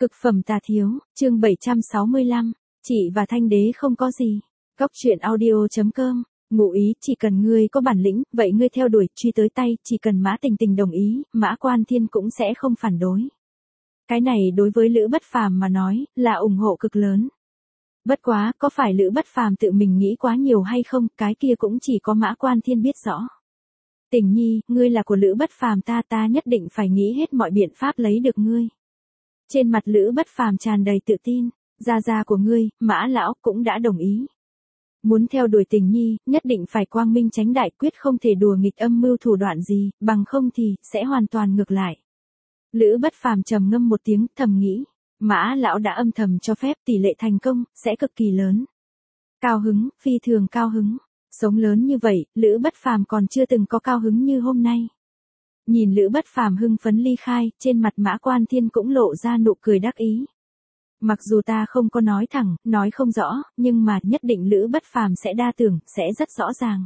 Cực phẩm tà thiếu, chương 765, chị và Thanh Đế không có gì. Góc truyện audio.com, ngụ ý, chỉ cần ngươi có bản lĩnh, vậy ngươi theo đuổi, truy tới tay, chỉ cần Mã Tình Tình đồng ý, Mã Quan Thiên cũng sẽ không phản đối. Cái này đối với Lữ Bất Phàm mà nói, là ủng hộ cực lớn. Bất quá, có phải Lữ Bất Phàm tự mình nghĩ quá nhiều hay không, cái kia cũng chỉ có Mã Quan Thiên biết rõ. Tình nhi, ngươi là của Lữ Bất Phàm ta nhất định phải nghĩ hết mọi biện pháp lấy được ngươi. Trên mặt Lữ Bất Phàm tràn đầy tự tin, gia của ngươi, Mã lão cũng đã đồng ý. Muốn theo đuổi Tình nhi, nhất định phải quang minh chánh đại, quyết không thể đùa nghịch âm mưu thủ đoạn gì, bằng không thì sẽ hoàn toàn ngược lại. Lữ Bất Phàm trầm ngâm một tiếng, thầm nghĩ, Mã lão đã âm thầm cho phép, tỷ lệ thành công sẽ cực kỳ lớn. Cao hứng, phi thường cao hứng. Sống lớn như vậy, Lữ Bất Phàm còn chưa từng có cao hứng như hôm nay. Nhìn Lữ Bất Phàm hưng phấn ly khai, trên mặt Mã Quan Thiên cũng lộ ra nụ cười đắc ý. Mặc dù ta không có nói thẳng, nói không rõ, nhưng mà nhất định Lữ Bất Phàm sẽ đa tưởng, sẽ rất rõ ràng.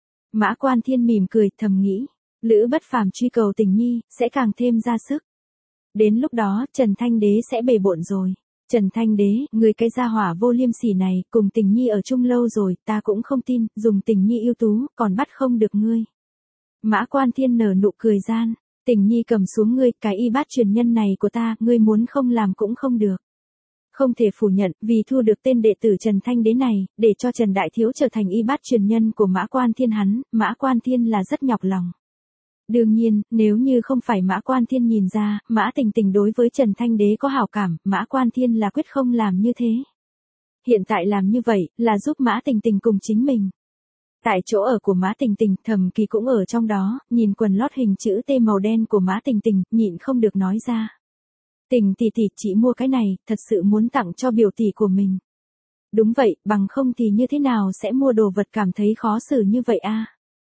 Mã Quan Thiên mỉm cười, thầm nghĩ, Lữ Bất Phàm truy cầu Tình nhi, sẽ càng thêm ra sức. Đến lúc đó, Trần Thanh Đế sẽ bề bộn rồi. Trần Thanh Đế, người cái gia hỏa vô liêm sỉ này, cùng Tình nhi ở chung lâu rồi, ta cũng không tin, dùng Tình nhi ưu tú, còn bắt không được ngươi. Mã Quan Thiên nở nụ cười gian, Tình nhi cầm xuống ngươi, cái y bát truyền nhân này của ta, ngươi muốn không làm cũng không được. Không thể phủ nhận, vì thu được tên đệ tử Trần Thanh Đế này, để cho Trần Đại Thiếu trở thành y bát truyền nhân của Mã Quan Thiên hắn, Mã Quan Thiên là rất nhọc lòng. Đương nhiên, nếu như không phải Mã Quan Thiên nhìn ra, Mã Tình Tình đối với Trần Thanh Đế có hảo cảm, Mã Quan Thiên là quyết không làm như thế. Hiện tại làm như vậy, là giúp Mã Tình Tình cùng chính mình. Tại chỗ ở của Mã Tình Tình, Thẩm Kỳ cũng ở trong đó, nhìn quần lót hình chữ T màu đen của Mã Tình Tình, nhịn không được nói ra. Tình tỷ tỷ chỉ mua cái này, thật sự muốn tặng cho biểu tỷ của mình. Đúng vậy, bằng không thì như thế nào sẽ mua đồ vật cảm thấy khó xử như vậy a?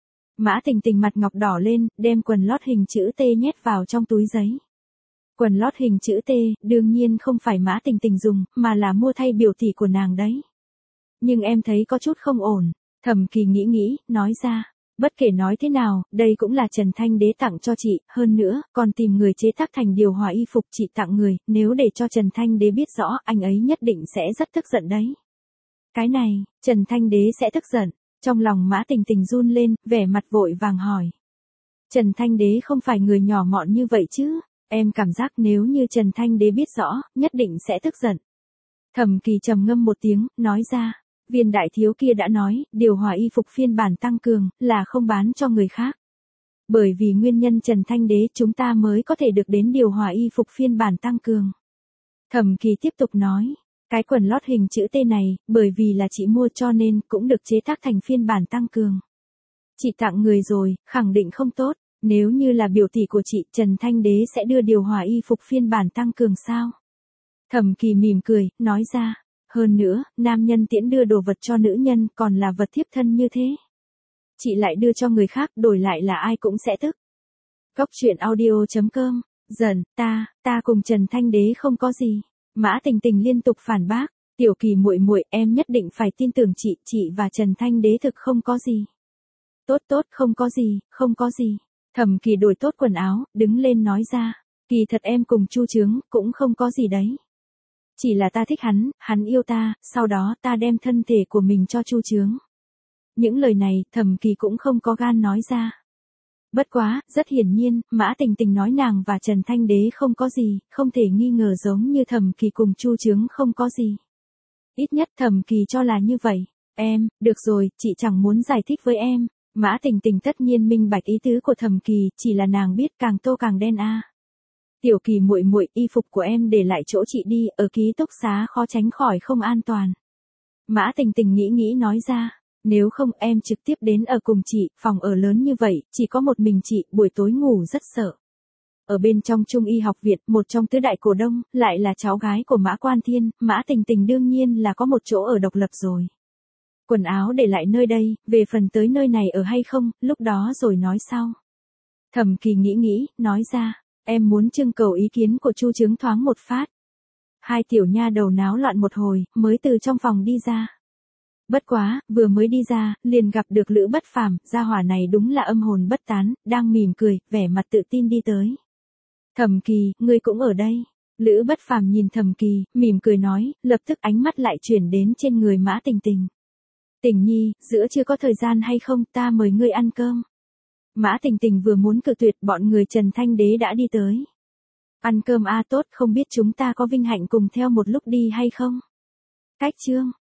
Mã Tình Tình mặt ngọc đỏ lên, đem quần lót hình chữ T nhét vào trong túi giấy. Quần lót hình chữ T, đương nhiên không phải Mã Tình Tình dùng, mà là mua thay biểu tỷ của nàng đấy. Nhưng em thấy có chút không ổn, Thẩm Kỳ nghĩ, nói ra, bất kể nói thế nào, đây cũng là Trần Thanh Đế tặng cho chị, hơn nữa, còn tìm người chế tác thành điều hòa y phục chị tặng người, nếu để cho Trần Thanh Đế biết rõ, anh ấy nhất định sẽ rất tức giận đấy. Cái này, Trần Thanh Đế sẽ tức giận. Trong lòng Mã Tình Tình run lên, vẻ mặt vội vàng hỏi. Trần Thanh Đế không phải người nhỏ mọn như vậy chứ, em cảm giác nếu như Trần Thanh Đế biết rõ, nhất định sẽ tức giận. Thẩm Kỳ trầm ngâm một tiếng, nói ra, Viên đại thiếu kia đã nói, điều hòa y phục phiên bản tăng cường, là không bán cho người khác. Bởi vì nguyên nhân Trần Thanh Đế chúng ta mới có thể được đến điều hòa y phục phiên bản tăng cường. Thẩm Kỳ tiếp tục nói. Cái quần lót hình chữ T này, bởi vì là chị mua cho nên cũng được chế tác thành phiên bản tăng cường. Chị tặng người rồi, khẳng định không tốt, nếu như là biểu tỷ của chị, Trần Thanh Đế sẽ đưa điều hòa y phục phiên bản tăng cường sao? Thẩm Kỳ mỉm cười, nói ra, hơn nữa, nam nhân tiễn đưa đồ vật cho nữ nhân còn là vật thiếp thân như thế. Chị lại đưa cho người khác, đổi lại là ai cũng sẽ tức. Góc truyện audio.com, dần, ta cùng Trần Thanh Đế không có gì. Mã Tình Tình liên tục phản bác, Tiểu Kỳ muội muội, em nhất định phải tin tưởng chị và Trần Thanh Đế thực không có gì. Tốt, không có gì. Thẩm Kỳ đổi tốt quần áo, đứng lên nói ra, kỳ thật em cùng Chu Chướng cũng không có gì đấy. Chỉ là ta thích hắn yêu ta, sau đó ta đem thân thể của mình cho Chu Chướng. Những lời này, Thẩm Kỳ cũng không có gan nói ra. Bất quá, rất hiển nhiên, Mã Tình Tình nói nàng và Trần Thanh Đế không có gì, không thể nghi ngờ giống như Thẩm Kỳ cùng Chu Chướng không có gì. Ít nhất Thẩm Kỳ cho là như vậy. Em, được rồi, chị chẳng muốn giải thích với em. Mã Tình Tình tất nhiên minh bạch ý tứ của Thẩm Kỳ, chỉ là nàng biết càng tô càng đen a. Tiểu Kỳ muội muội, y phục của em để lại chỗ chị đi, ở ký túc xá khó tránh khỏi không an toàn. Mã Tình Tình nghĩ nói ra. Nếu không em trực tiếp đến ở cùng chị, phòng ở lớn như vậy, chỉ có một mình chị, buổi tối ngủ rất sợ. Ở bên trong Trung Y học viện, một trong tứ đại cổ đông, lại là cháu gái của Mã Quan Thiên, Mã Tình Tình đương nhiên là có một chỗ ở độc lập rồi. Quần áo để lại nơi đây, về phần tới nơi này ở hay không, lúc đó rồi nói sau. Thẩm Kỳ nghĩ, nói ra, em muốn trưng cầu ý kiến của Chu Chướng thoáng một phát. Hai tiểu nha đầu náo loạn một hồi, mới từ trong phòng đi ra. Bất quá, vừa mới đi ra, liền gặp được Lữ Bất Phàm, gia hỏa này đúng là âm hồn bất tán, đang mỉm cười, vẻ mặt tự tin đi tới. Thẩm Kỳ, ngươi cũng ở đây. Lữ Bất Phàm nhìn Thẩm Kỳ, mỉm cười nói, lập tức ánh mắt lại chuyển đến trên người Mã Tình Tình. Tình nhi, giữa chưa có thời gian hay không, ta mời ngươi ăn cơm. Mã Tình Tình vừa muốn cự tuyệt, bọn người Trần Thanh Đế đã đi tới. Ăn cơm tốt, không biết chúng ta có vinh hạnh cùng theo một lúc đi hay không? Cách chương.